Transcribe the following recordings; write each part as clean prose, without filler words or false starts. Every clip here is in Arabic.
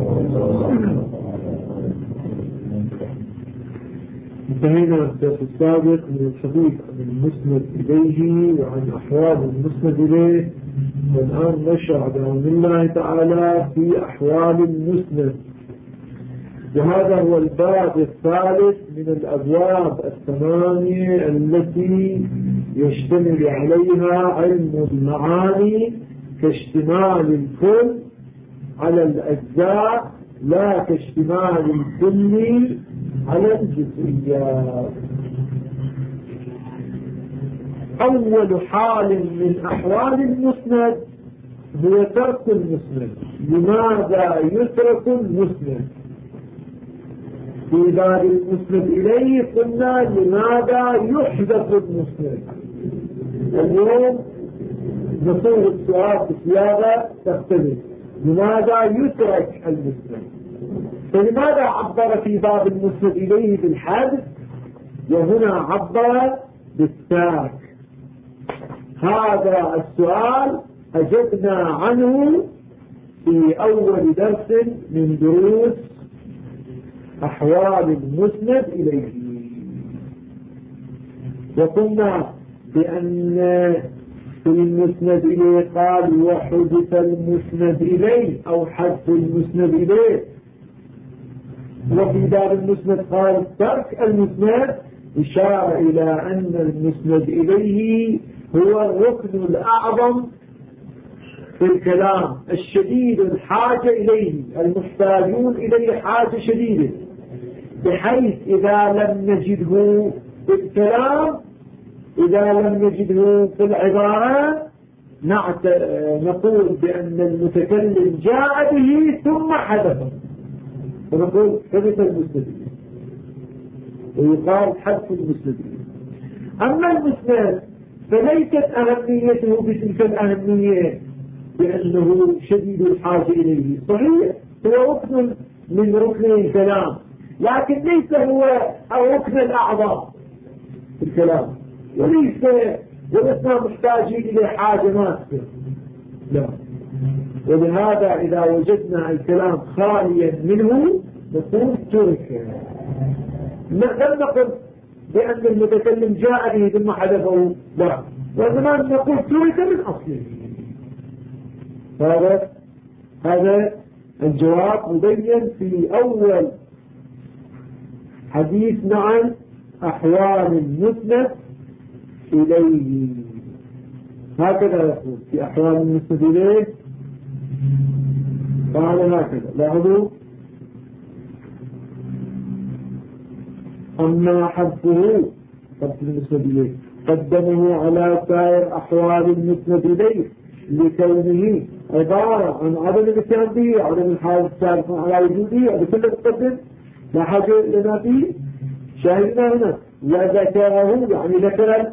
انتهينا الدرس السابق من الحديث عن المسند إليه وعن أحوال المسند إليه، والآن نشرع بإذن الله تعالى في أحوال المسند، وهذا هو الباب الثالث من الأبواب الثمانية التي يشتمل عليها علم المعاني كاشتمال الكل على الأجزاء لا كاشتمال الكل على الجزئيات. أول حال من أحوال المسند هو ترك المسند. لماذا يترك المسند؟ في باب المسند إليه قلنا لماذا يحذف المسند. اليوم نصير السؤال بصياغة تختلف، لماذا يترك المسند؟ فلماذا عبر في باب المسند إليه بالحذف وهنا عبر بالترك؟ هذا السؤال أجبنا عنه في أول درس من دروس أحوال المسند إليه، وقلنا بأن في المسند إليه قال وحدث المسند إليه أو حذف المسند إليه، وفي باب المسند قال ترك المسند، إشارة إلى أن المسند إليه هو الركن الأعظم في الكلام الشديد الحاجة إليه، المحتاجون إليه حاجة شديدة، بحيث إذا لم نجده في الكلام، إذا لم نجده في العبارة، نقول بأن المتكلم جاء به ثم حذفه، ونقول حدث المسند، ويقال حذف المسند. أما المسند فليست أهميته بتلك الأهمية بأنه شديد الحاجة إليه، صحيح هو ركن من ركن الكلام، لكن ليس هو الركن الأعظم في الكلام، ولسنا محتاجين إلى حاجة ماسكة، لا. ولهذا إذا وجدنا الكلام خاليا منه نقول ترك. لم نقل بأن المتكلم جاء به ثم حذفه، لا، وإنما نقول ترك من أصله. هذا الجواب مبين في أول حديثنا عن أحوال المسند إليه. هكذا يقول في أحوال المسند إليه، قال هكذا، لاحظوا: أما حذفه حذف المسند إليه قدمه على سائر أحوال المسند إليه لكونه عبارة عن عدم الاتيان به، عدم الحال السابق على وجوده، بكل تقدم لا حاجة لنا فيه. شاهدنا هنا وذكره، يعني ذكر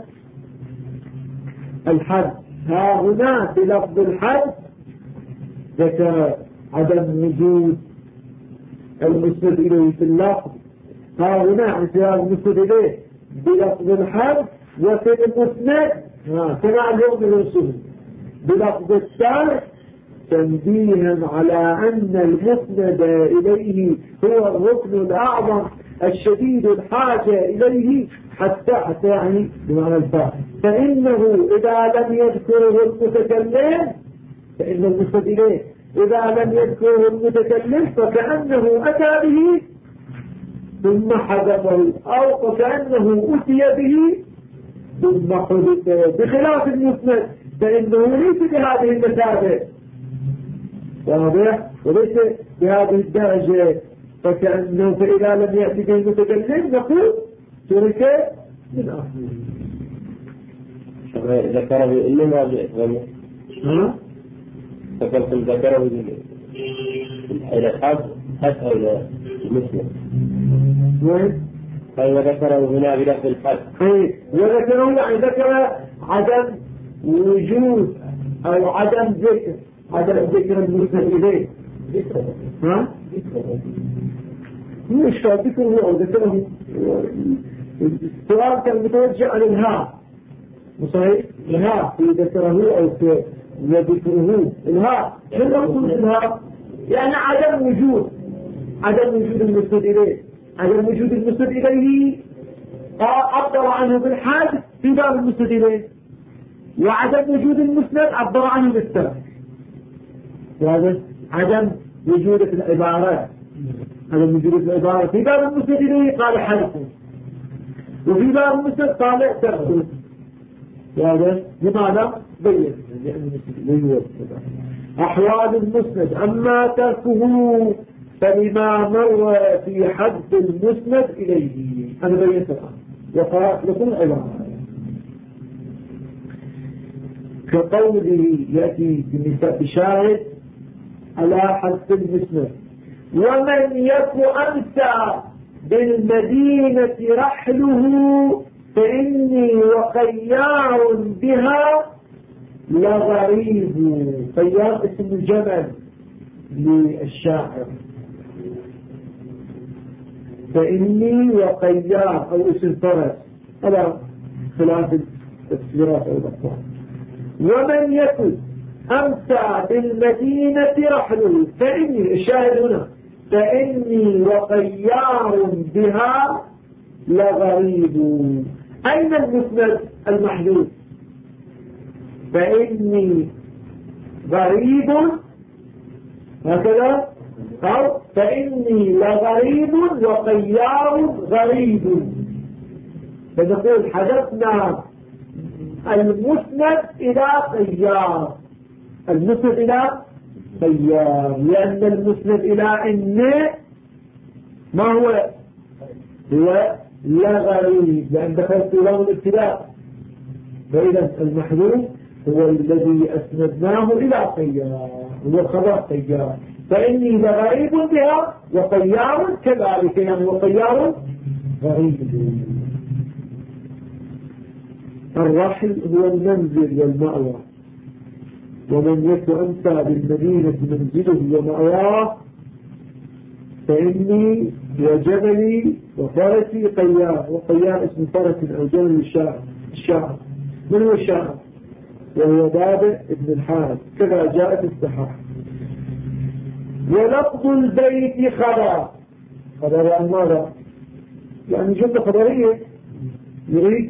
الحد، ها هنا بلفظ الحد ذكر عدم وجود المسند إليه في اللفظ، ها هنا عن سياق المسند إليه بلفظ الحد، وفي المسند كما اليوم الرسول بلفظ الشرح، تنبيها على أن المسند إليه هو الركن الأعظم الشديد الحاجة إليه، حتى يعني بمعنى الفاء، فإنه إذا لم يذكره المتكلم، فإن المسند إليه إذا لم يذكره المتكلم فكأنه أتى به ثم حذفه، أو كأنه أتي به ثم حذفه، بخلاف المسند فإنه ليس بهذه المثابة، واضح، وليس بهذه الدرجة، فكأنه فإذا لم يأتي به المتكلم نقول ترك من أصله. ذكره إنما بإخوانه، فكنت ذكره بالحيلة حتى إلى المسلم، وذكره هنا بلفظ الحد، وذكره يعني ذكر عدم وجود أو عدم ذكر المسند إليه، مش ذكره أو ذكره. السؤال كان متوجه عن الهاء، صحيح، الهاء في ذكره أو في ذكره، الهاء من مقصود الهاء؟ لأن عدم وجود المسند إليه، عدم وجود المسند إليه عبر عنه بالحال في باب المسند إليه، وعدم وجود المسند عبر عنه بالترك. هذا عدم وجود العبارة، عدم وجود العبارة في باب المسند إليه قال حدثه، وفي باب المسند قال تركه. هذا لماذا؟ بين أحوال المسند. أما تركه فلما مر في حد المسند إليه. أنا بينت الآن وقرأت لكم العبارة كقوله يأتي بشاهد على حد المسند: ومن يك أمسى بالمدينة رحله فإني وخيار بها لغريب. خيار اسم الجمل للشاعر، فإني وخيار أو اسم فرس على خلاف التفسيرات أو الأقوال. ومن يكن أمسى بالمدينة رحله فإني، الشاهد هنا فإني وخيار بها لغريب. أين المسند المحدود؟ فإني غريب هكذا، أو فإني لغريب وخيار غريب. فنقول حدثنا المسند إلى خيار، المسند إلى خيار، لأن المسند إلى إن ما هو لغريب، لأن دخلت له الابتداء. فإذا المحذوف هو الذي أسندناه إلى خيار، هو خبر خيار. فإني لغريب بها وخيار كذلك، يعني وخيار غريب. الرحل هو المنزل والمأوى. ومن يك أمسى بالمدينة منزله ومأواه فإني وجبلي وفرسي خيار. وخيار اسم فرس أو جبل الشاعر. من هو الشاعر؟ وهو بابئ ابن الحارث، كذا جاء في الصحاح. ولفظ البيت خبر عن ماذا؟ يعني جملة خبرية يريد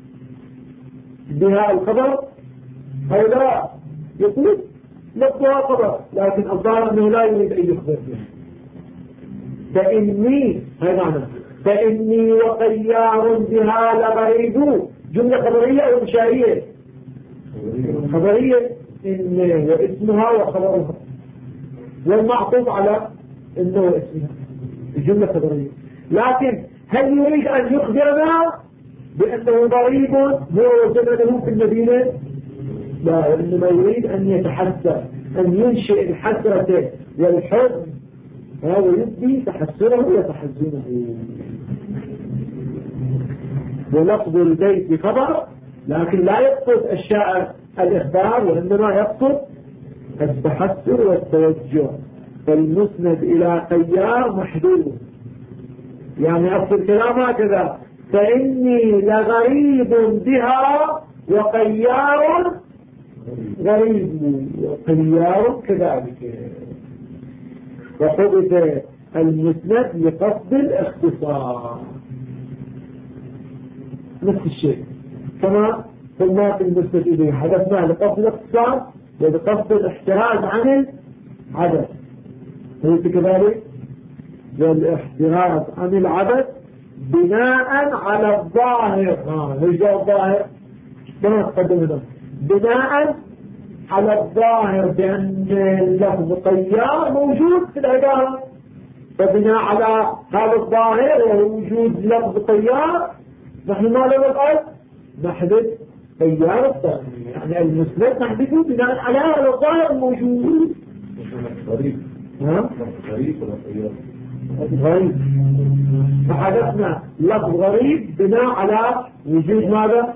بها الخبر أو لا، يقول لفظها خبر، لكن الظاهر أنه لا يريد أن يخبر بها. فإني، هذا معنى فإني وخيار بها لغريب، جملة خبرية أو إنشائية؟ خبرية، إن واسمها وخبرها، والمعطوف على إنه واسمها، الجملة خبرية. لكن هل يريد أن يخبرنا بأنه غريب هو وجمله في المدينة؟ لا، إنما يريد أن يتحسر، أن ينشئ الحسرة والحزن، هذا يبدي تحسره وتحزنه. ولفظ البيت خبر، لكن لا يقصد الشاعر الإخبار، وإنما يقصد التحسر والتوجه. فالمسند إلى خيار محدود، يعني أصل الكلام هكذا: فإني لغريب بها وخيار غريب، وخيار كذلك. وحدث المسند لقصد الاختصار، نفس الشيء كما قلنا في المسند إليه، حدثنا لقصد الاختصار ولقصد الاحتراز عن العدد. قلت كذلك والاحتراز عن العدد بناء على الظاهر. ليش جاء الظاهر؟ كما تقدم هنا بناء على الظاهر بأن اللفظ خيار موجود في العبارة، فبناء على هذا الظاهر ووجود لفظ خيار نحن ماذا نفعل؟ نحدث خيار الثاني، يعني المسند نحدثه بناء على هذا الظاهر الموجود. غريب ولا خيار؟ غريب، فحدثنا لفظ غريب بناء على وجود ماذا؟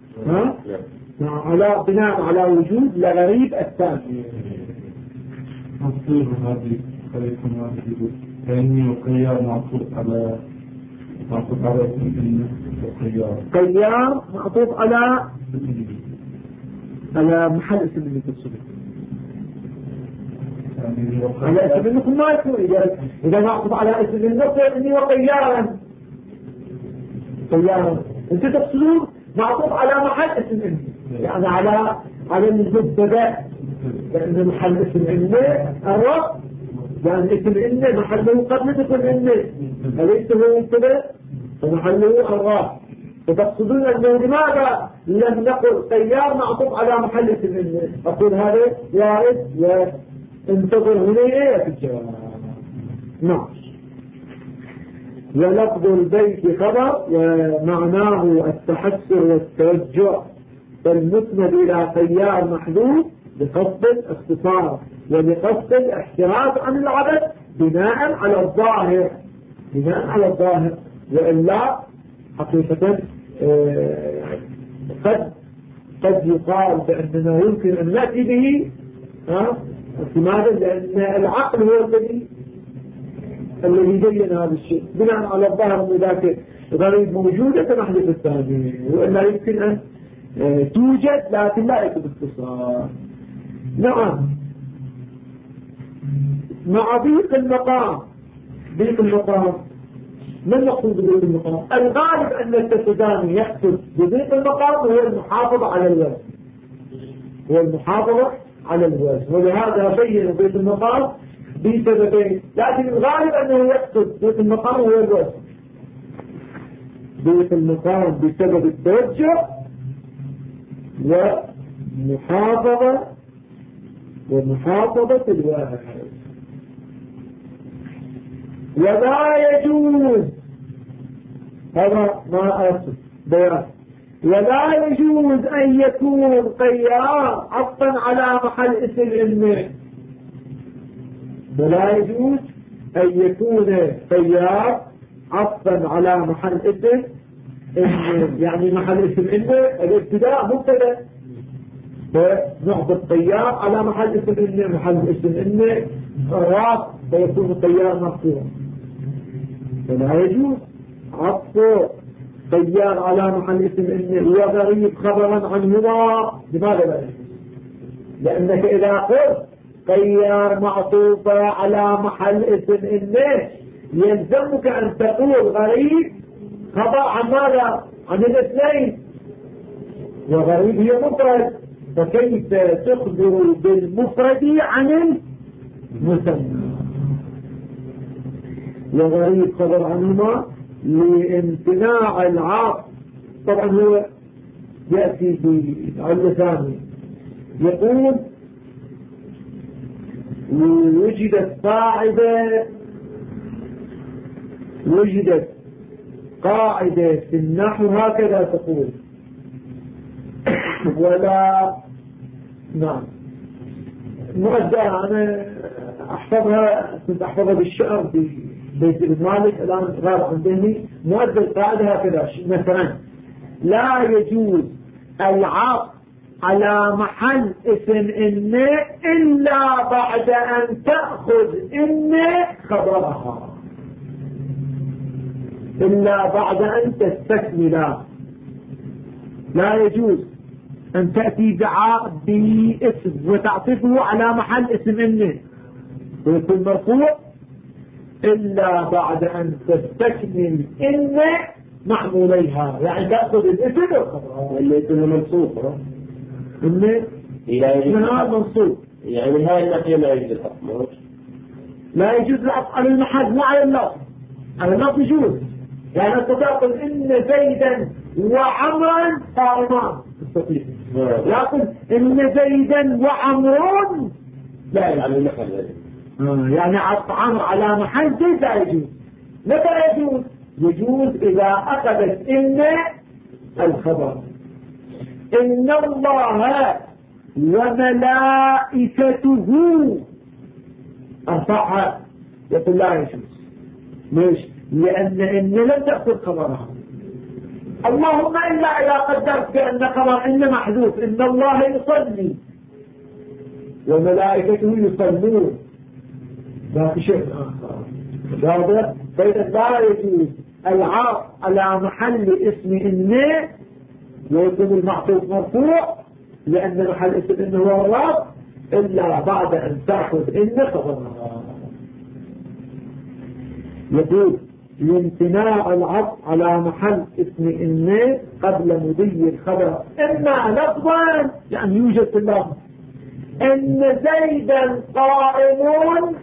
بناء على وجود لغريب الثاني. مصير هذه خليكم هذه فإني وخيار معطوف على خيار معطوف على محل اسم اللي تقصده. على اسم انكم ما يكون اذا نعطف على اسم النصر اني وطيارا انت تقصدون معطوف على محل اسم اني يعني على المبتدا لان محل اسم اني الرب يعني اسم اني محله قد تكون اني أليس هو مبتدا فمحله الرب فتقصدون انه لماذا لم نقل طيار معطوف على محل اسم اني اقول هذا وارد انتظر هنا ايه في الجواب نعم ولفظ البيت خبر ومعناه التحسر والتوجع فالمسند الى طيار محدود بقصد الاختصار وبقصد الاحتراز عن العبث بناء على الظاهر وإلا حقيقة قد يقال بأننا يمكن أن نأتي به لماذا؟ لأن العقل هو الذي بين هذا الشيء بناء على الظاهر من ذاك غريب موجودة كنحدث الثاني وإلا يمكن أن توجد لكن لا يكون اختصار نعم مع ضيق المقام ما المقصود بضيق المقام؟ الغالب أن التسداني يقصد بضيق المقام هو المحافظة على الوزن ولهذا بين ضيق المقام بسببين لكن الغالب أنه يقصد ضيق المقام هو الوزن ضيق المقام بسبب التوجه ومحافظة الواحد ولا يجوز هذا ما أصل بيان ولا يجوز أن يكون طيار عطفا على محل اسم إنه ولا يجوز أن يكون طيار عطفا على محل اسم إنه يعني محل اسم إنه الابتداء مبتدا فنعطف الطيار على محل اسم إنه محل اسم إنه راس فيكون الطيار مرفوع فلا يجوز عطف طيار على محل اسم إنه وغريب خبرا عنهما لماذا لا يجوز؟ لأنك إذا قلت طيار معطوفة على محل اسم إنه يلزمك أن تقول غريب خبر عن ماذا؟ عن الاثنين وغريب هي مفرد فكيف تخبر بالمفرد عن المثنى وغريب خبر عنهما لامتناع العاطف طبعا هو يأتي بعلة ثانية يقول وجدت قاعدة في النحو هكذا تقول ولا نعم مؤدى أنا كنت أحفظها بالشعر في بيت ابن مالك الآن غاب عن ذهني مؤدى القاعدة هكذا مثلا لا يجوز العطف على محل اسم إن إلا بعد أن تأخذ إن خبرها إلا بعد أن تستكمل لا يجوز أن تأتي باسم وتعطفه على محل اسم إن ويكون مرفوع إلا بعد أن تستكمل إن معموليها يعني تأخذ الاسم والخبر اللي يكون منصوب إن هذا منصوب يعني هاي النقية لا يجوز الحكم لا يجوز العطف على المحل مو على اللفظ على اللفظ يجوز يعني أنت تقول إن زيدا وعمرا قائمان تستطيع لكن إن زيدا وعمرا لا يعني عطف عمر على محل زيد لا يجوز متى يجوز إذا أخذت إن الخبر إن الله وملائكته أرفعها يقول لا يجوز ليش؟ لأن إن لم تأخذ خبرها اللهم إلا إذا قدرت بأن خبر إن محذوف إن الله يصلي وملائكته يصلون ذاك شيء آخر فإذا لا يجوز العاطف على محل اسم إن ويكون المعطوف مرفوع لأن محل اسم إن هو الرب إلا بعد أن تأخذ إن خبرها. يقول لامتناع العطف على محل اسم إن قبل مضي الخبر إما لفظا يعني يوجد في اللفظ إن زيدا قائم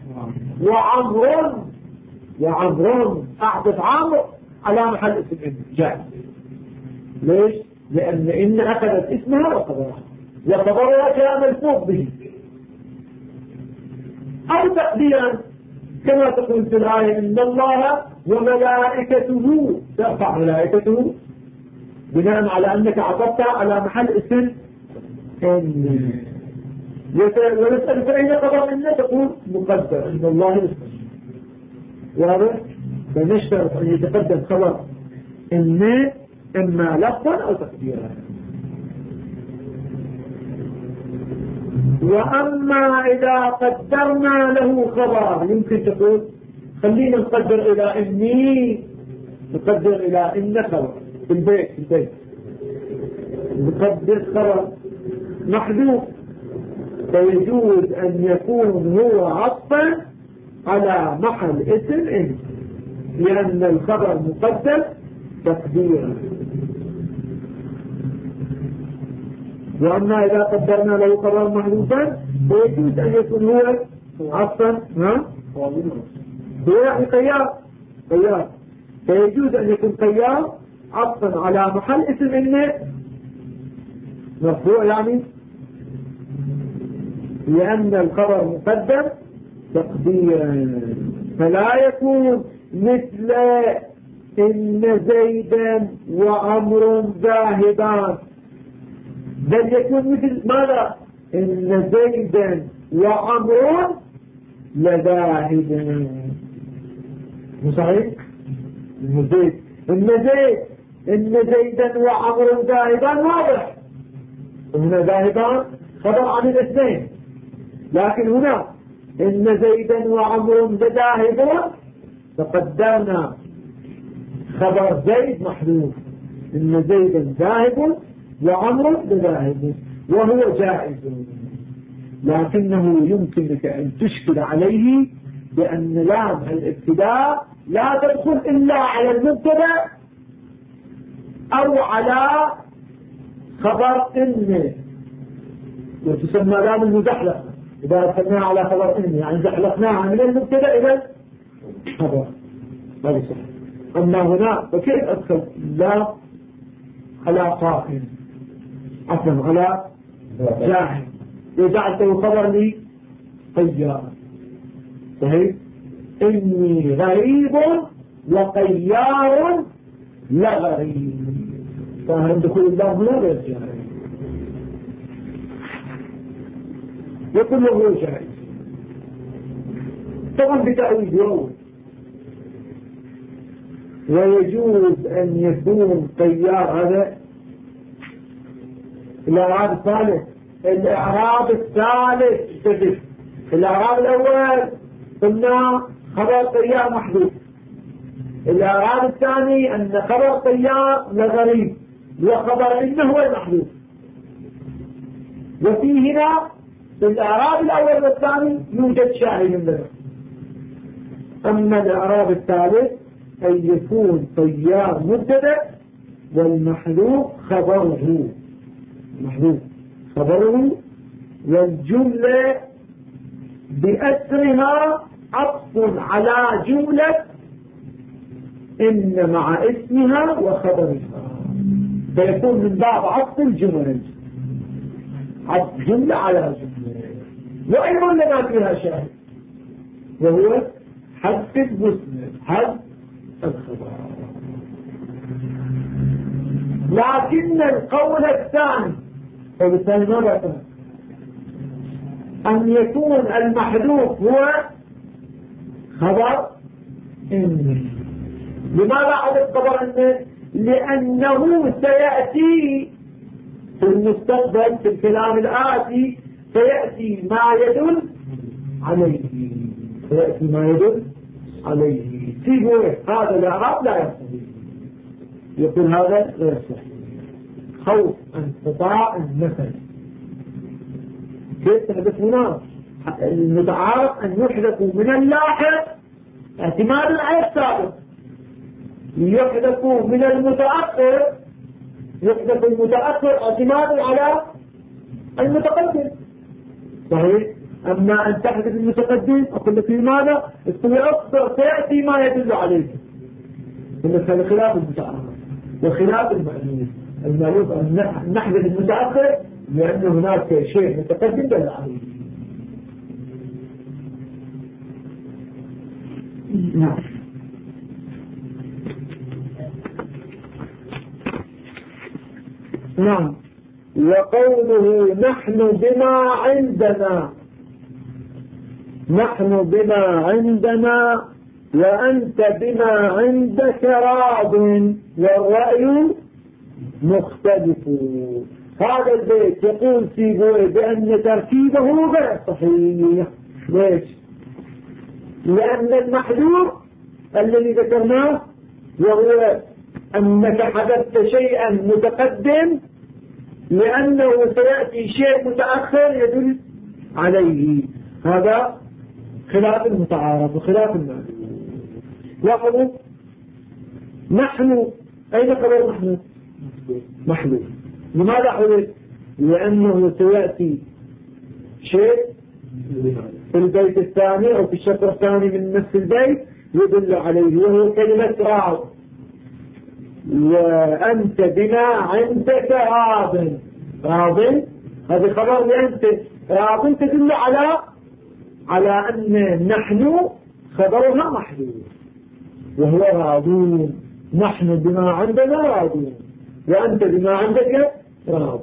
وعمر أعطف عمر على محل اسم إن جاء. ليش؟ لأن إن أخذت اسمها وخبرها جاء ملفوظ به. أو تقديرا كما تقول في الآية إن الله وملائكته ترفع ملائكته بناء على أنك عطفتها على محل اسم إن. ونسأل فإن خبر إن تقول مقدر إن الله اسم واضح. فنشترط أن يتقدم خبر إن إما لفظا أو تقديرا. وأما إذا قدرنا له خبر يمكن تقول خلينا نقدر إلى إني نقدر إلى إن خبر في البيت نقدر خبر محذوف فيجوز أن يكون هو عطفا على محل اسم إن لأن الخبر مقدر تقديرا. وأما إذا قدرنا له خبر محذوفا فيجوز أن يكون هو عطفا هو يعني قيار فيجوز أن يكون قيار عطفا على محل اسم إن مرفوع يعني لأن الخبر مقدم تقديرا. فلا يكون مثل إن زيدا وعمر ذاهبان بل يكون مثل ماذا إن زيدا وعمر لذاهبان. صحيح إن زيدا وعمر ذاهبان واضح. هنا ذاهبان خبر عن الاثنين لكن هنا إن زيدا وعمر ذاهبون فقدرنا خبر زيد محذوف إن زيدا ذاهب وعمر ذاهب وهو جائز لكنه يمكنك أن تشكل عليه بأن لام الابتداء لا تدخل إلا على المبتدا أو على خبر إن وتسمى لام المزحلقة إذا أدخلناها على خبر إن يعني زحلقناها من المبتدا إلى خبر هذا صح. أما هنا فكيف أدخل لام على قائم عفوا على جاهل وجعلته خبر لي قيار صحيح. إني غريب وقيار لغريب فهم دخول الله لا غير جاهل يقول له هو جاهل طبعا بتأويل يوم. ويجوز أن يكون قيار هذا الإعراب الثالث تجد الإعراب الأول قلنا خبر قيار محذوف. الإعراب الثاني أن خبر قيار لغريب وخبر إنه هو المحذوف. وفي هنا في الإعراب الأول والثاني يوجد شاهد له. أما الإعراب الثالث أن يكون قيار مبتدأ والمحذوف خبره والجملة بأسرها عطف على جملة إن مع اسمها وخبرها فيكون من باب عطف الجمل عطف جملة على جملة. وأيضا لنا فيها شاهد وهو حذف المسند حذف الخبر. لكن القول الثاني وبالتالي ماذا كان أن يكون المحذوف هو خبر إن. لماذا حدث خبر إن؟ لأنه سيأتي في المستقبل في الكلام الآتي سيأتي ما يدل عليه سيبوه هذا الإعراب لا يصح. يقول هذا غير صحيح خوف انقطاع النفس كيف تحدث هنا؟ المتعارف أن يحدث من اللاحق اعتمادا على السابق، يحدث من المتأخر يحدث المتأخر اعتمادا على المتقدم. صحيح؟ أما أن تحدث المتقدم أقول لك لماذا؟ أكثر سيأتي ما يدل عليه. هذا خلاف المتعارف وخلاف المعروف أن نحدث المتأخر لأن هناك شيء متقدم دل عليه. نعم. نعم. وقوله نحن بما عندنا وأنت بما عندك راض والرأي مختلف. هذا البيت يقول سيبويه بأن تركيبه غير صحيح. ليش؟ لأن المحذور الذي ذكرناه وهو أنك حدثت شيئا متقدم لأنه سيأتي شيء متأخر يدل عليه. هذا خلاف المتعارف وخلاف المعنى. لاحظوا نحن أين خبر نحن؟ محذوف. لماذا حدث؟ لأنه سيأتي شيء في البيت الثاني أو في الشطر الثاني من نفس البيت يدل عليه وهو كلمة راض. وأنت بما عندك راض هذا خبر لأنت راض تدل على أن نحن خبرها محذوف وهو راضون. نحن بما عندنا راضون وأنت بما عندك راض.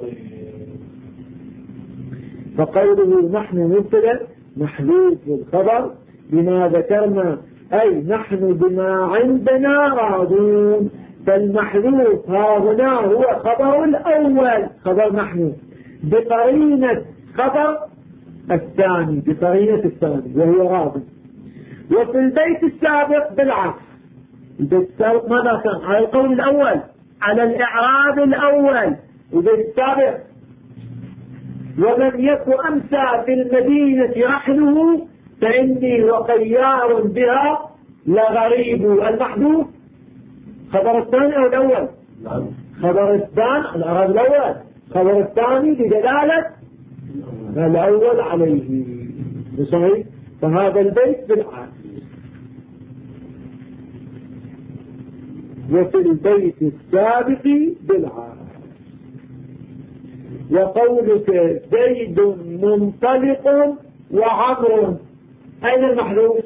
فقوله نحن مبتدأ محذوف الخبر بما ذكرنا أي نحن بما عندنا راضون. فالمحذوف ها هنا هو خبر الأول خبر نحن بقرينة خبر الثاني وهو راضي. وفي البيت السابق بالعكس. البيت السابق ماذا كان؟ على القول الأول على الإعراب الأول. البيت السابق ومن يك أمسى في المدينة رحله فإني وقيار بها لغريب. المحذوف خبر الثاني أو الأول؟ خبر الثاني الإعراب الأول. خبر الثاني بدلالة الأول عليه. صحيح؟ فهذا البيت بالعكس. وفي البيت السابق بالعكس. وقولك زيد منطلق وعمر أين المحذوف؟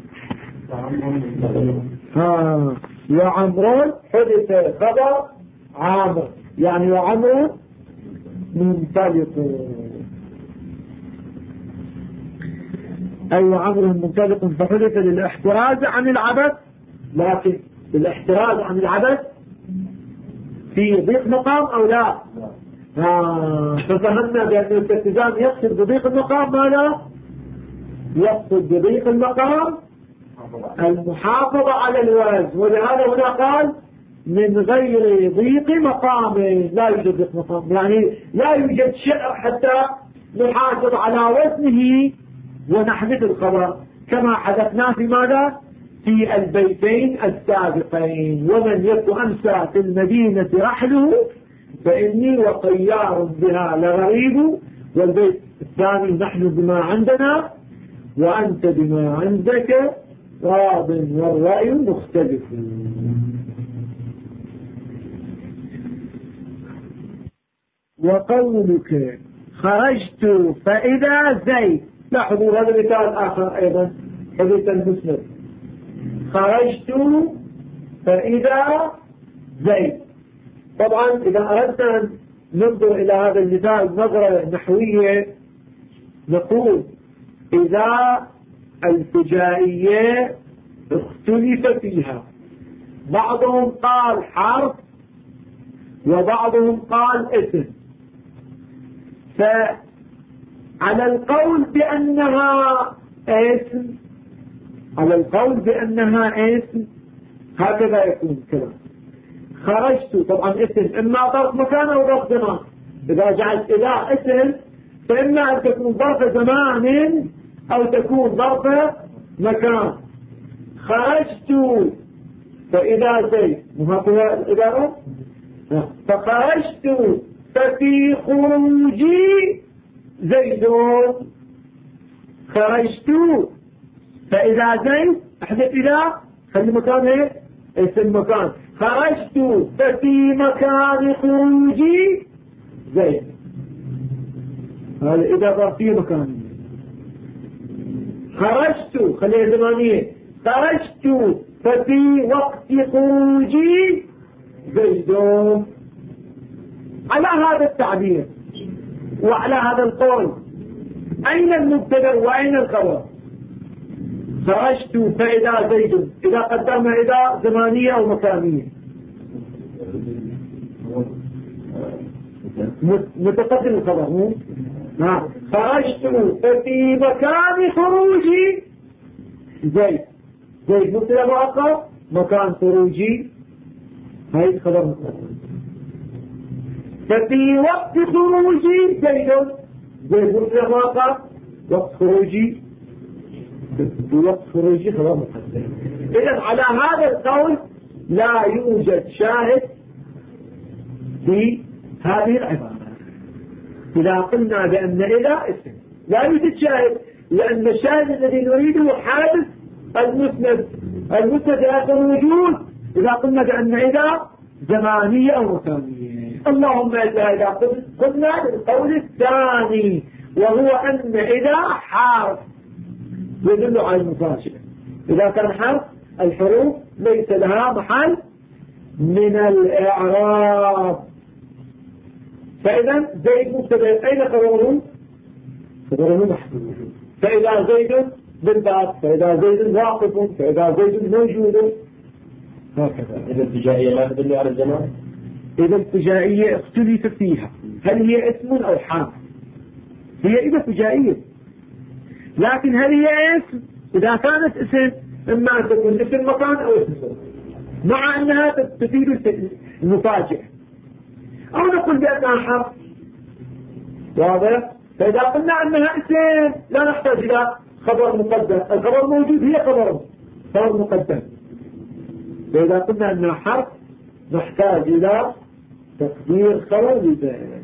وعمر حدث خبر عامر يعني وعمر منطلق أي وعمر منطلق فحدث للاحتراز عن العبث. لكن الاحتراز عن العبث في ضيق مقام أو لا؟ ففهمنا بأن الالتزام يقصد بضيق المقام ماذا؟ يقصد بضيق المقام المحافظة على الوزن. ولهذا هنا قال من غير ضيق مقام. لا يوجد ضيق مقام يعني لا يوجد شعر حتى نحافظ على وزنه ونحدث الخبر كما حدثنا في ماذا؟ في البيتين السابقين. ومن يك أمسى في المدينة رحله فإني وقيار بها لغريب. والبيت الثاني نحن بما عندنا وأنت بما عندك راض والرأي مختلف. وقولك خرجت فإذا زيد. لاحظوا هذا مثال آخر أيضا حديث المسند. خرجت فإذا زيد. طبعا إذا أردنا أن ننظر إلى هذا المثال نظرة نحوية نقول إذا الفجائية اختلف فيها. بعضهم قال حرف وبعضهم قال اسم. فعلى القول بأنها اسم هكذا يكون كلام. خرجت طبعا اسم إما ظرف مكان أو ظرف زمان. إذا جعلت إذا اسم فإما أن تكون ظرف زمان أو تكون ظرف مكان. خرجت فإذا زيد، وهكذا العبارة. فخرجت ففي خروجي زيد. خرجت فإذا زيد احذف إلى خلي مكان هيك اسم مكان. خرجت ففي مكان خروجي زيد. هذا إذا ظرفية مكانية. خرجت خليها زمانية. خرجت ففي وقت خروجي زيد. على هذا التعبير وعلى هذا القول أين المبتدأ وأين الخبر؟ خرجت فإذا زيد إذا قدرنا إذا زمانية أو مكانية. متقدم الخبر. خرجت ففي مكان خروجي زيد. زيد مبتدأ مؤخر، مكان خروجي هاي الخبر مقدم. ففي وقت خروجي زيد. زيد مبتدأ مؤخر، وقت خروجي في وقت خروجي خبر مقدم. إذن على هذا القول لا يوجد شاهد في هذه العبارة. إذا قلنا بأن إذا اسم لا يوجد شاهد، لأن الشاهد الذي نريده حادث المسند. المسند آخر وجود إذا قلنا بأن إذا زمانية أو مكانية. اللهم إذا قلنا للقول الثاني وهو أن إذا حرف يدل على المفاجئة. إذا كان حرف الحروف ليس لها محل من الإعراب. فإذا زيد مبتدأ أين خبره؟ خبره محذوف. فإذا زيد بالباب، فإذا زيد واقف، فإذا زيد موجود، هكذا. إذا الابتدائية لا تدل على الزمان. إذا الابتدائية اختلف فيها هل هي اسم أو حرف. هي إذا ابتدائية، لكن هل هي اسم؟ إذا كانت اسم إما أن تكون اسم مكان أو اسم صفة، مع أنها تفيد المفاجئة، أو نقول بأنها حرف. واضح؟ فإذا قلنا أنها اسم لا نحتاج إلى خبر مقدم. الخبر موجود، هي خبر مقدم. فإذا قلنا أنها حرف نحتاج إلى تقدير خبر لذلك.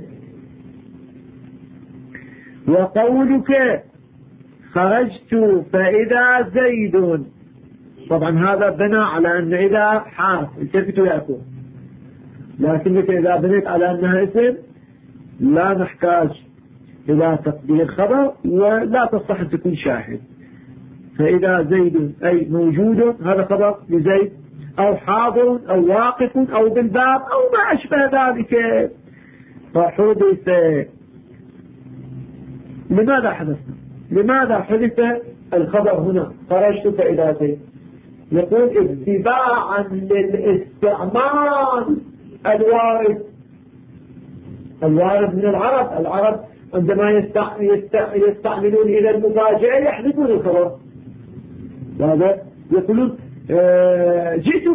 وقولك خرجت فإذا زيد، طبعا هذا بنى على أن إذا حرف التفتوا يأكل، لكنك إذا بنيت على أنها اسم لا نحتاج إلى تقدير خبر ولا تصح أن تكون شاهد. فإذا زيد أي موجود هذا خبر لزيد، أو حاضر أو واقف أو بالباب أو ما أشبه ذلك. فحدث. لماذا حدثنا؟ لماذا حدث الخبر هنا خرجت فإذا زيد؟ يقول اتباعا للاستعمال الوارد من العرب عندما يستعملون إلى المفاجأة يحذفون الخبر. هذا يقولون جئت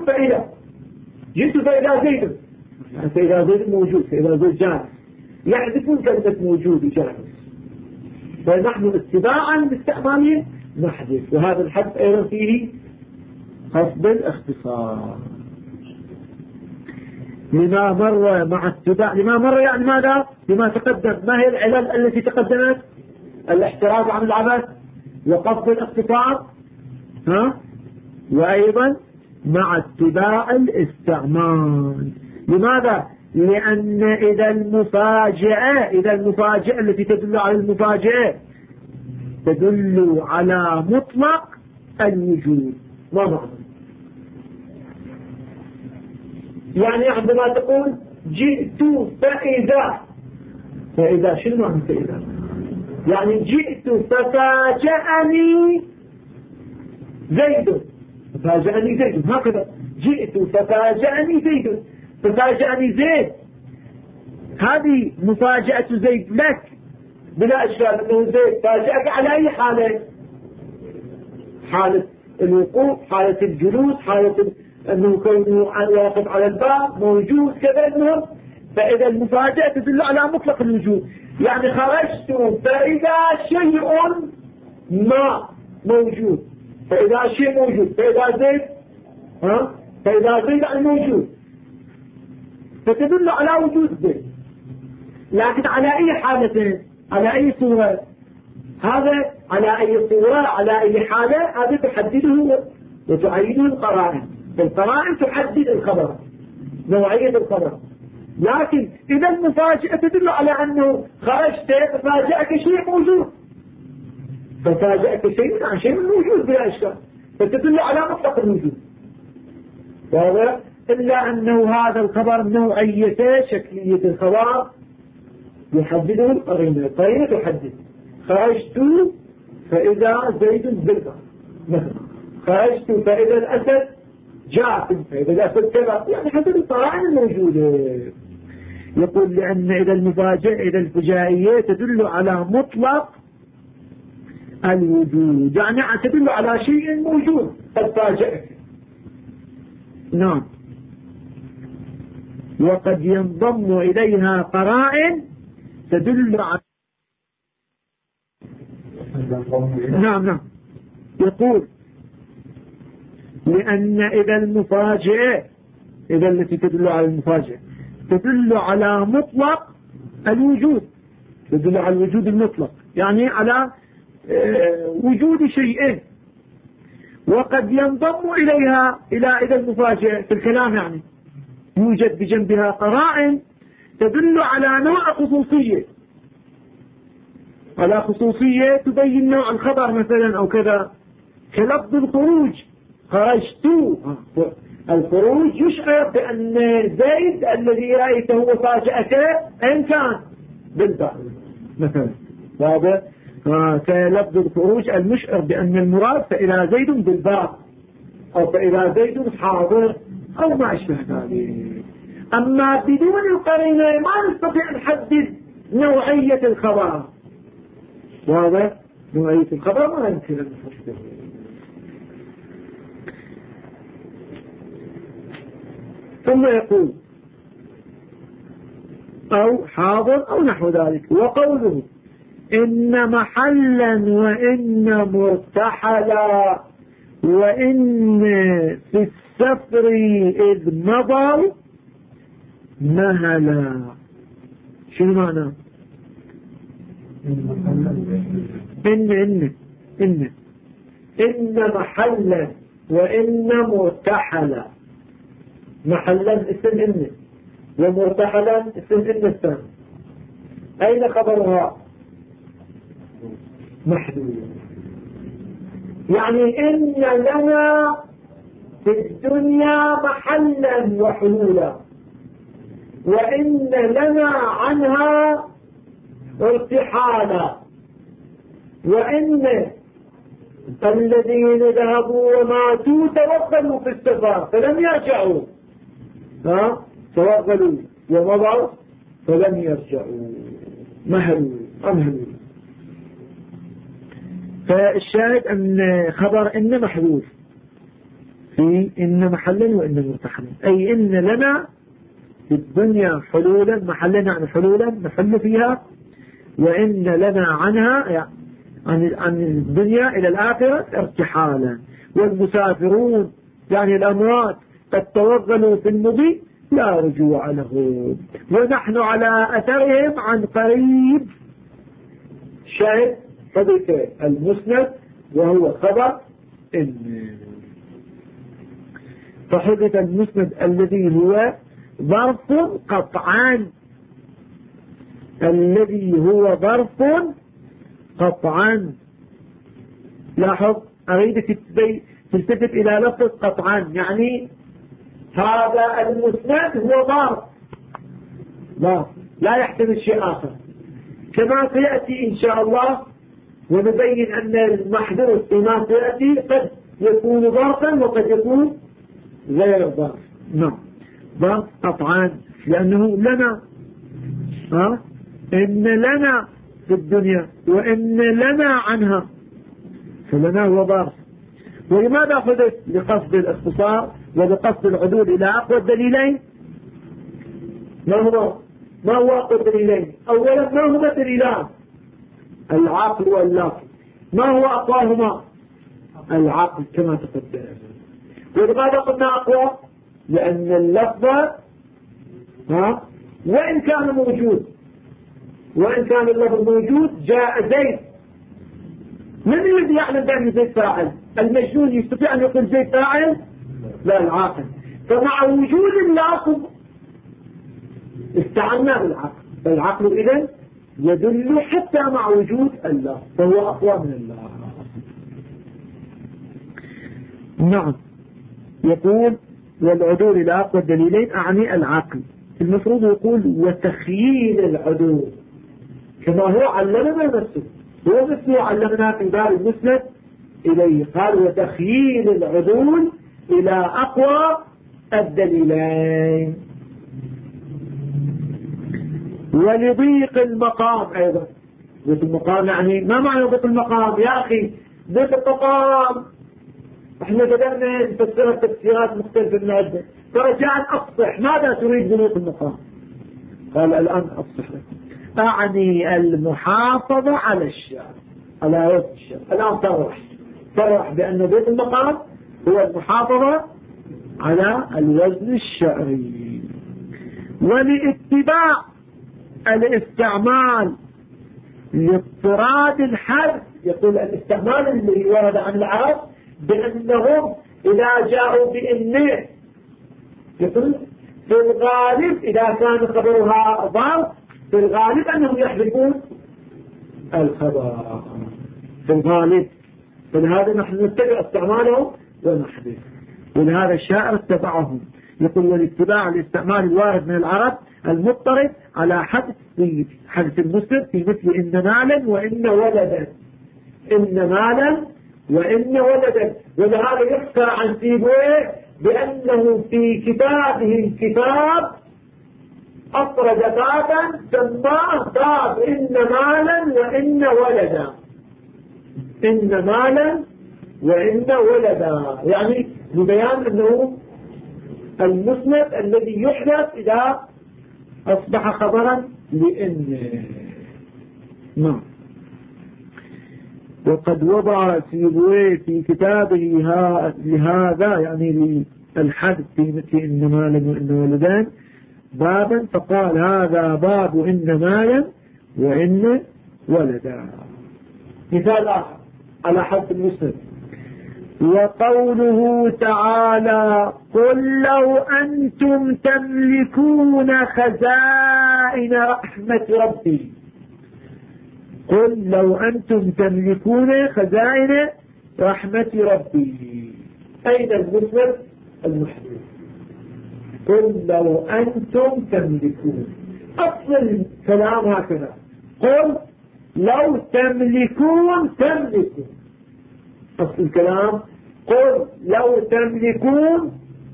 فإذا زيد، فإذا زيد موجود، فإذا زيد جالس، يحذفون كلمة موجود وجالس. فنحن اتباعا لاستعماله نحذف. وهذا الحذف أيضا فيه قصد الاختصار. لما مر مع اتباع، لما مر يعني ماذا؟ لما تقدم. ما هي العلل التي تقدمت؟ الاحتراز عن العبث وقصد الاختصار، وأيضا مع اتباع الاستعمال. لماذا؟ لأن إذا المفاجأة التي تدل على المفاجأة تدل على مطلق الوجود. ما معنى؟ يعني عندما تقول جئت فإذا شنو معنى فإذا؟ يعني جئت ففاجأني زيد. هكذا جئت ففاجأني زيد. هذه مفاجأة زيد لك بلا إشكال، أنه زيد فاجأك على أي حالة؟ حالة الوقوف، حالة الجلوس، حالة أنه كونه واقف على الباب موجود كذا. المهم فإذا المفاجأة تدل على مطلق الوجود. يعني خرجت فإذا شيء ما موجود، فإذا شيء موجود، فإذا زيد فإذا زيد يعني موجود، فتدل على وجود زيد. لكن على أي حالة، على أي صورة، هذا على أي صورة، على أي حالة، هذا تحدده وتعيده القرائن. القرائن تحدد الخبر، نوعية الخبر. لكن إذا المفاجأة تدل على أنه خرجت ففاجأك شيء موجود، ففاجأك شيء عن شيء موجود بلا إشكال، فتدل على مطلق الوجود. واضح؟ إلا أنه هذا الخبر نوعيته، شكلية الخبر يحدده القرينة. القرينة تحدد خرجت فإذا زيد بالبر مثلا، خرجت فإذا الأسد جاء، فإذا الأسد كذا، يعني حسب القرائن الموجودة. يقول لأن إذا المفاجأة، إذا الفجائية تدل على مطلق الوجود، يعني تدل على شيء موجود قد فاجأك. نعم. وقد ينضم إليها قرائن تدل على نعم. يقول لأن إذا المفاجأة، إذا التي تدل على المفاجأة تدل على مطلق الوجود، تدل على الوجود المطلق، يعني على وجود شيئين. وقد ينضم إليها، إلى إذا المفاجأة في الكلام، يعني يوجد بجنبها قرائن تدل على نوع خصوصية، على خصوصية تبين نوع الخبر مثلا أو كذا، كلفظ الخروج، خرجت. الخروج يشعر بأن زيد الذي رأيته وفاجأك أين كان؟ بالبحر مثلا. واضح؟ كلفظ الخروج المشعر بأن المراد فإذا زيد بالباب، أو فإذا زيد حاضر، أو ما أشبه ذلك. أما بدون القرينة ما نستطيع نحدد نوعية الخبر. واضح؟ نوعية الخبر ما يمكن أن نحدد. ثم يقول أو حاضر أو نحو ذلك. وقوله إن محلا وإن مرتحلا وإن في السفر إذ مضوا مهلا، شنو معنى؟ إن محلا وإن مرتحلا. محلا اسم إن، ومرتحلا اسم إن الثاني. أين خبرها؟ محدود. يعني إن لنا في الدنيا محلا وحلولا، وإن لنا عنها ارتحالا، وإن الذين ذهبوا وماتوا توغلوا في السفر فلم يرجعوا، توغلوا ومضوا فلم يرجعوا، مهلوا أمهلوا. فالشاهد أن خبر إن محذوف في إن محلا وإن مرتحلا، أي إن لنا في الدنيا حلولا، محلا يعني حلولا نحل فيها، وإن لنا عنها يعني عن الدنيا إلى الآخرة ارتحالا. والمسافرون يعني الأموات قد توغلوا في المضي لا رجوع لهم، ونحن على أثرهم عن قريب. شاهد حدث المسند وهو خبر إن، فحدث المسند الذي هو ظرف قطعا، الذي هو ظرف قطعا. لاحظ، أريدك تلتفت إلى لفظ قطعا، يعني هذا المسند هو ظرف لا يحتمل شيء آخر، كما سيأتي إن شاء الله، ونبين أن المحذوف فيما سيأتي قد يكون ظرفا وقد يكون غير ظرف. نعم، ظرف قطعا، لأنه لنا إن لنا في الدنيا وإن لنا عنها، فلنا هو ظرف. ولماذا حدث؟ لقصد الاختصار ولقصد العدول إلى أقوى الدليلين. ما هو؟ ما هو أقوى دليلين؟ أولا ما هما دليلان؟ العقل واللفظ. ما هو أقواهما؟ العقل كما تقدم. ولماذا قلنا أقوى؟ لأن اللفظ وإن كان موجود، وإن كان اللفظ موجود جاء زيد. من الذي يعلم بأن زيد فاعل؟ المجنون يستطيع أن يقول زيد فاعل؟ لا، العاقل. فمع وجود اللفظ استعنا بالعقل، فالعقل إذن يدل حتى مع وجود اللفظ، فهو أقوى من اللفظ. نعم. يقول والعدول إلى أقوى الدليلين أعني العقل. المفروض يقول وتخييل العدول كما هو علمنا نفسه، هو نفسه علمنا في باب المسند إليه، قال وتخييل العدول إلى أقوى الدليلين. ولضيق المقام أيضا. ضيق المقام يعني ما معنى ضيق المقام يا أخي؟ ضيق المقام احنا بدأنا نفسرها تفسيرات مختلفة من عدة، فرجاء أفصح ماذا تريد بضيق المقام؟ قال الآن أفصح لك، أعني المحافظة على الشرع، على وزن الشرع. الآن صرح بأن ضيق المقام هو المحافظة على الوزن الشرعي. ولاتباع الاستعمال لاضطراد الحد. يقول الاستعمال اللي ورد عن العرب بأنهم إذا جاءوا بإنه، يقول في الغالب إذا كان خبرها ضرب في الغالب أنهم يحذفون الخبر في الغالب، فلهذا نحن نتبع استعمالهم ونحذف، ولهذا الشاعر اتبعهم. يقول والاتباع الاستعمال الوارد من العرب المضطرد على حدث المسلم في مثل إن مالا وإن ولدا، إن مالا وإن ولدا. ولهذا يحكى عن سيبويه بأنه في كتابه الكتاب أفرد بابا سماه باب إن مالا وإن ولدا، إن مالا وإن ولدا، يعني لبيان أنه المسند الذي يحدث إذا أصبح خبرا لإن. نعم. وقد وضع سيبويه في كتابه لهذا يعني للحد في مثل إن مالا وإن ولدان بابا، فقال هذا باب إن مالا وإن ولدا. مثال آخر على حد المسند وقوله تعالى قل لو أنتم تملكون خزائن رحمة ربي، قل لو أنتم تملكون خزائن رحمة ربي. أين المسند المحدود؟ قل لو أنتم تملكون. أصل الكلام هكذا، قل لو تملكون أصل الكلام قل لو تملكون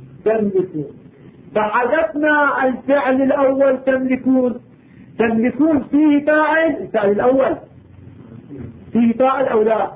فحدثنا الفعل الأول تملكون فيه فاعل، الفعل الأول فيه فاعل أو لا؟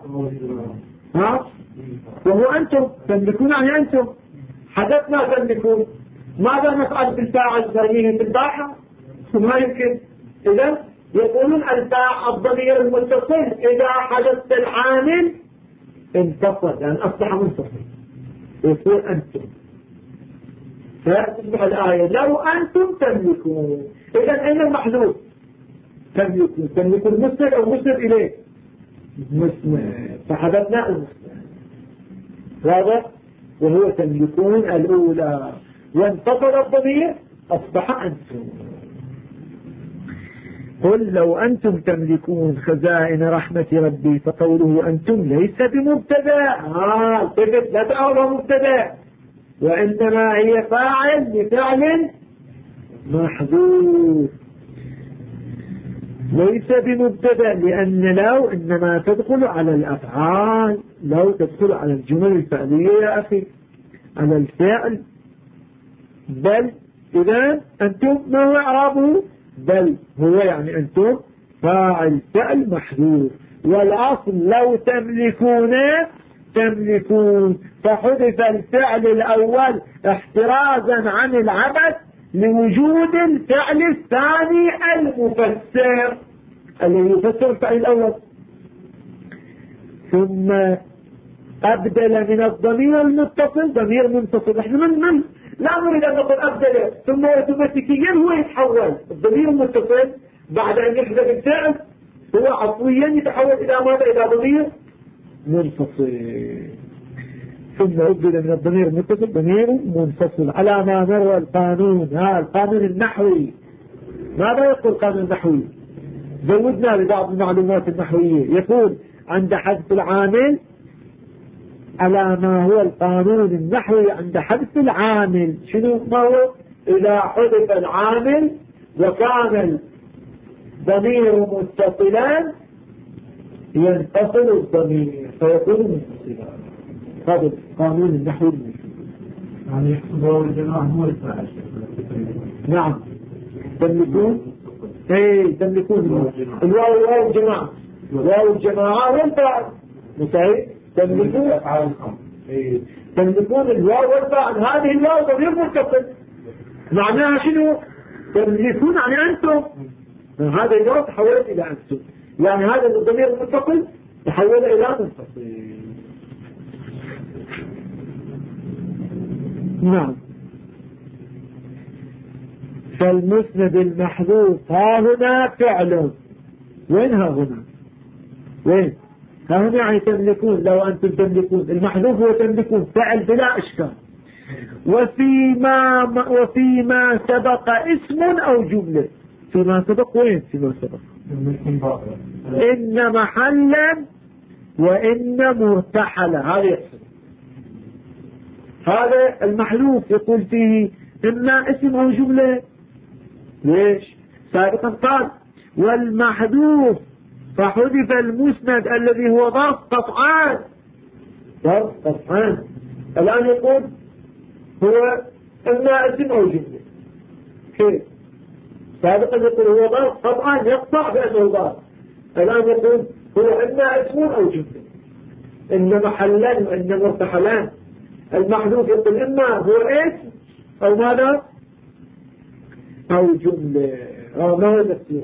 وهو أنتم تملكون يعني أنتم، حدثنا تملكون، ماذا نفعل بالفاعل؟ نرميه بالباحة؟ ما يمكن. إذا يقولون الضمير المتصل إذا حدث العامل انتصل، يعني أصبح منتصل، يقول أنتم، فتصبح الآية لو أنتم تملكون. إذا أين المحذوف؟ تملكون المسند أو مسند إليه؟ مسند، فحدثنا المسند واضح، وهو تملكون الأولى، وانتصل الضمير أصبح أنتم. قل لو أنتم تملكون خزائن رحمة ربي، فقوله أنتم ليس بمبتدا، لا تعرض مبتدا، وإنما هي فاعل لفعل محذوف، ليس بمبتدا، لأن لو إنما تدخل على الأفعال، لو تدخل على الجمل الفعلية يا أخي، على الفعل. بل إذا أنتم ما هو إعرابه؟ بل هو يعني أنتم فاعل فعل محذوف، والأصل لو تملكون، فحذف الفعل الأول احترازا عن العبث لوجود الفعل الثاني المفسر الذي يفسر الفعل الأول. ثم أبدل من الضمير المتصل ضمير منفصل. احنا من لا نريد أن نقول أبدل ثم اوتوماتيكيا هو يتحول. الضمير المتصل بعد أن يحدث الفعل هو عفويا يتحول إلى ماذا؟ إلى ضمير منفصل. ثم أبدل من الضمير المتصل ضمير منفصل على ما مر القانون. القانون النحوي. ماذا يقول القانون النحوي؟ زودنا ببعض المعلومات النحوية. يقول عند حذف العامل على ما هو القانون النحوي عند حذف العامل. شنو ما هو؟ إذا حذف العامل وكان الضمير متصلا ينفصل الضمير فيكون منفصلا. هذا القانون النحوي. يعني يحسبه الجماعة هو الفاعل. نعم تملكون تملكون الواو الجماعة واو الجماعة والفاعل مصحيح. تملكون الواو والفاعل. هذه الواو ضمير متصل معناها شنو؟ تملكون يعني أنتم. هذا الواو تحولت إلى أنتم يعني هذا الضمير المتصل تحول إلى منفصل. نعم. فالمسند المحذوف ها هنا فعل. وين ها هنا؟ وين؟ ها هنا يعني تملكون. لو أنتم تملكون المحذوف هو تملكون فعل بلا إشكال. وفيما سبق اسم أو جملة. فيما سبق وين؟ فيما سبق إن محلا وإن مرتحلا. هذا يحسن. هذا المحذوف يقول فيه إما اسم أو جملة. ليش؟ سابقا قال والمحذوف فحذف المسند الذي هو ظرف قطعان. ظرف قطعان. الآن يقول هو إما اسم أو جملة. كيف؟ سابقا يقول هو ظرف قطعان يقطع بأنه ظرف. الآن يقول هو إما اسم أو جملة. إن محلان وإن مرتحلان. المحذوف يقول إما هو اسم أو ماذا؟ أو جملة. ما هو التفسير؟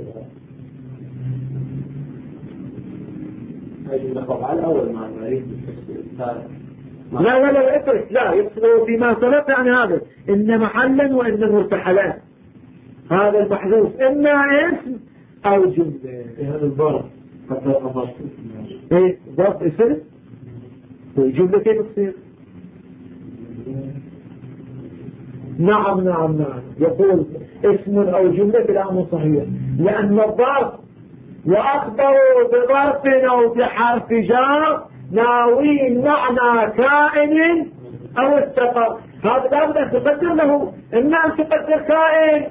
لا اترك. لا يقصد فيما سبق يعني هذا إن محلا وإن مرتحلان. هذا المحذوف إما اسم أو جملة. هذا الظرف ظرف اسم جملة كيف تصير؟ نعم يقول اسم أو جملة كلام صحيح لأن الظرف وأخبروا بظرف أو بحرف جار ناوي معنى كائن أو استقر. هذا لابد أن تقدر له. إما أن تقدر كائن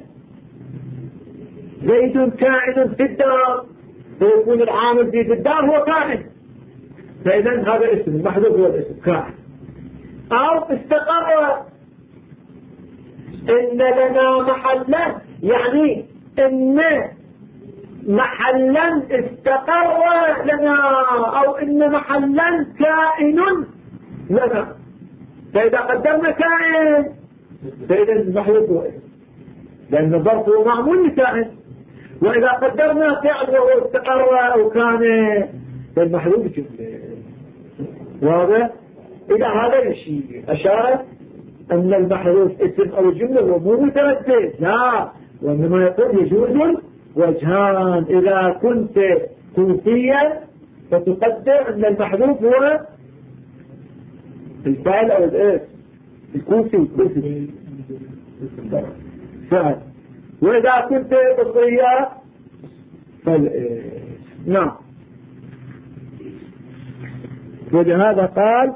زيد كائن في الدار فيكون العامل في الدار هو كائن. فإذا هذا اسم المحذوف هو الاسم كائن. أو استقر إن لنا محلا يعني إن محلا استقر لنا أو إن محلا كائن لنا. فإذا قدرنا كائن فإذا المحذوف هو اسم لأن الظرف هو معمول لكائن. وإذا قدرنا فعل وهو استقر أو كان فالمحذوف جملة. واضح؟ إلى هذا الشيء أشار أن المحذوف اسم أو جملة ومو متردد. لا وإنما يقول يجوز وجهان. إذا كنت كوفيا فتقدر أن المحذوف هو الفعل أو الاسم. الكوفي فعل. وإذا كنت بصريا نعم. ولهذا قال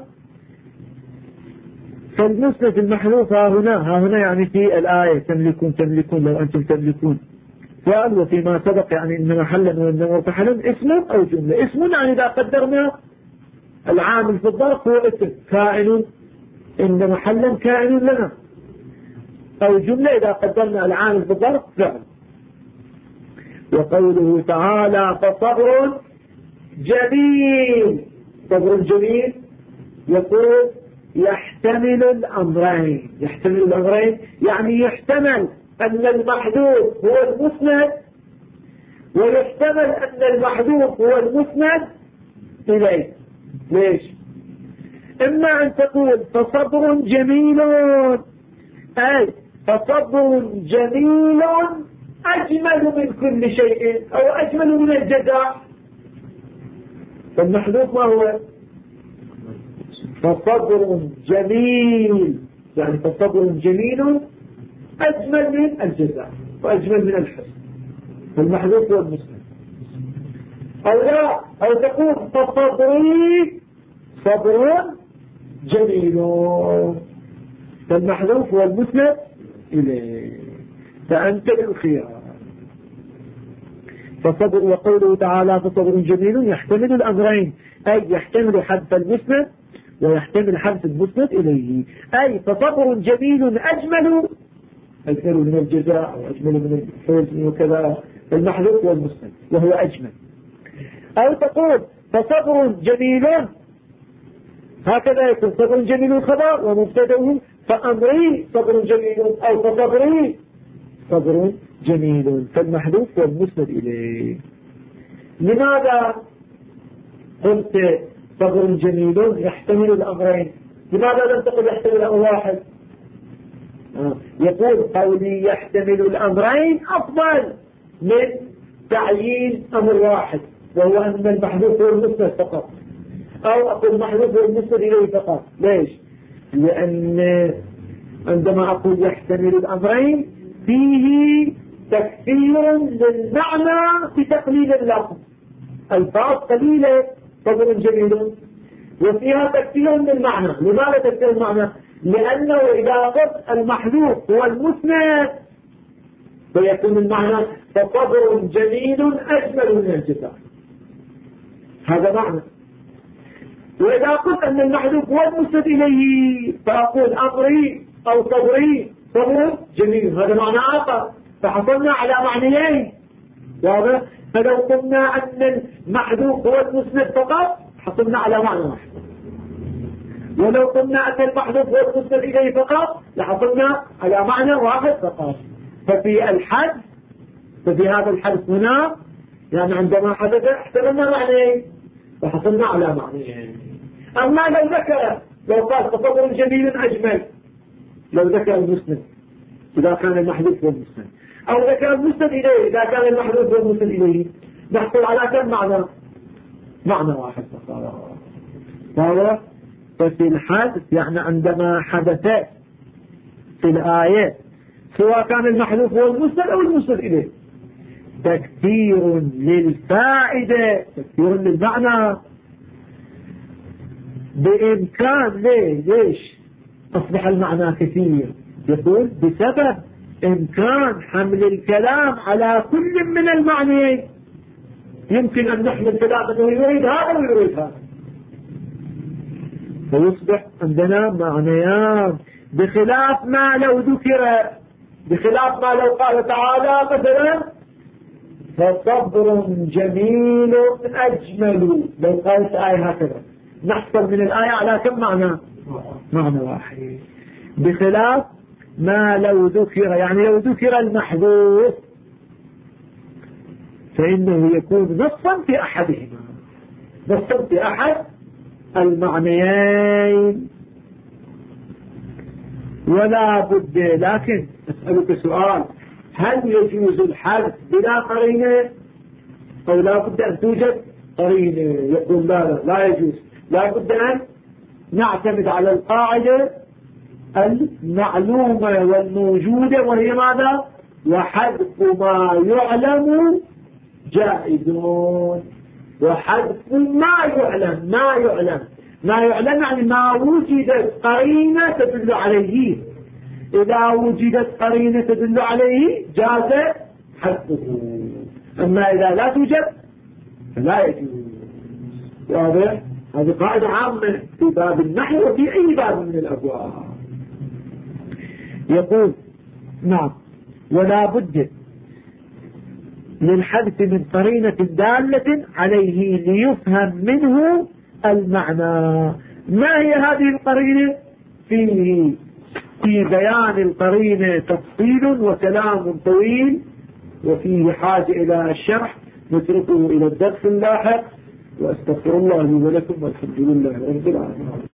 فالمسند المحذوف ها هنا يعني في الآية تملكون لو أنتم تملكون. قال وفيما سبق يعني إن محلا وإن مرتحلا اسم أو جملة. اسم يعني إذا قدرنا العامل في الظرف هو اسم كائن إن محلا كائن لنا. أو جملة إذا قدرنا العامل في الظرف فعل. وقوله تعالى فصبر جميل. صبر جميل يقول يحتمل الأمرين يعني يحتمل أن المحذوف هو المسند، ويحتمل أن المحذوف هو المسند إليه. ليش؟ إما أن تقول فصبر جميل، أي فصبر جميل أجمل من كل شيء، أو أجمل من الجزاء. فالمحذوف ما هو؟ فصبر جميل، يعني فصبر جميل أجمل من الجزاء وأجمل من الحسن. فالمحذوف هو المسند. أو لا، أو تقول فصبري صبر جميل، فالمحذوف هو المسند إليه، فأنت بالخيار. فصبر، وقوله تعالى فصبر جميل يحتمل الأمرين، أي يحتمل حذف المسند ويحتمل حذف المسند إليه. أي فصبر جميل أجمل من الجزاء أو أجمل من الحزن وكذا، المحذوف هو المسند وهو أجمل. أو تقول فصبر جميل، هكذا يكون صبر جميل خبر ومبتدأه، فأمري صبر جميل، أو فصبري صبر جميل، فالمحذوف هو المسند إليه. لماذا قلت صبر جميل يحتمل الأمرين؟ لماذا لم تقل يحتمل أمر واحد؟ يقول قولي يحتمل الأمرين أفضل من تعيين أمر واحد، وهو أن المحذوف هو المسند فقط، أو أقول المحذوف هو المسند إليه فقط. ليش؟ لأن عندما أقول يحتمل الأمرين فيه تكثير للمعنى بتقليل اللفظ، الفاظ قليلة صبر جميل، وفيها تكثير للمعنى. لماذا تكثير المعنى؟ لأنه إذا قلت المحذوف هو المسند فيكون المعنى فصبر جميل أجمل من الجزاء، هذا معنى. وإذا قلت أن المحذوف هو المسند إليه فأقول أمري أو صبري صبر جميل، هذا معنى آخر، فحصلنا على معنيين. واضح؟ فلو قلنا أن المحذوف هو المسند فقط حصلنا على معنى واحد، ولو قلنا أن المحذوف هو المسند إليه فقط لحصلنا على معنى واحد فقط. ففي الحد، ففي هذا الحدث هنا يعني عندما حدث احتملنا معنيين فحصلنا على معنيين. أما لو ذكر، لو قال فصبر جميل أجمل، لو ذكر المسند إذا كان المحذوف هو المسند، أو ذكر المسند إليه إذا كان المحذوف هو المسند إليه، نحصل على كم معنى؟ معنى واحد فقط. هذا ففي الحدث يعني عندما حدث في الآية سواء كان المحذوف هو المسند أو المسند إليه تكثير للفائدة، تكثير للمعنى بإمكان. ليش أصبح المعنى كثير؟ يقول بسبب إمكان حمل الكلام على كل من المعنيين. يمكن أن نحمل كلام أنه يريد هذا ويريد هذا، فيصبح عندنا معنيان، بخلاف ما لو ذكر، بخلاف ما لو قال تعالى مثلا فصبر جميل أجمل، لو قالت آية هكذا نحصل من الآية على كم معنى؟ معنى واحد. بخلاف ما لو ذكر، يعني لو ذكر المحذوف فإنه يكون نصا في أحدهما، نصا في أحد المعنيين. ولا بد، لكن أسألك سؤال، هل يجوز الحذف بلا قرينة أو لا بد أن توجد قرينة؟ يقول لا يجوز، لا بد أن نعتمد على القاعدة المعلومة والموجودة، وهي ماذا؟ وحذف ما يعلم جائز، وحذف ما يعلم. ما يعلم يعني ما وجدت قرينة تدل عليه، إذا وجدت قرينة تدل عليه جاز حذفه، أما إذا لا توجد فلا يجوز. واضح؟ هذه قاعدة عامة في باب النحو وفي أي باب من الأبواب. يقول نعم ولا بد للحذف من قرينة دالة عليه ليفهم منه المعنى. ما هي هذه القرينة؟ فيه في بيان القرينة تفصيل وكلام طويل وفيه حاجة إلى الشرح، نتركه إلى الدرس اللاحق، وأستغفر الله لي ولكم والحمد لله رب العالمين.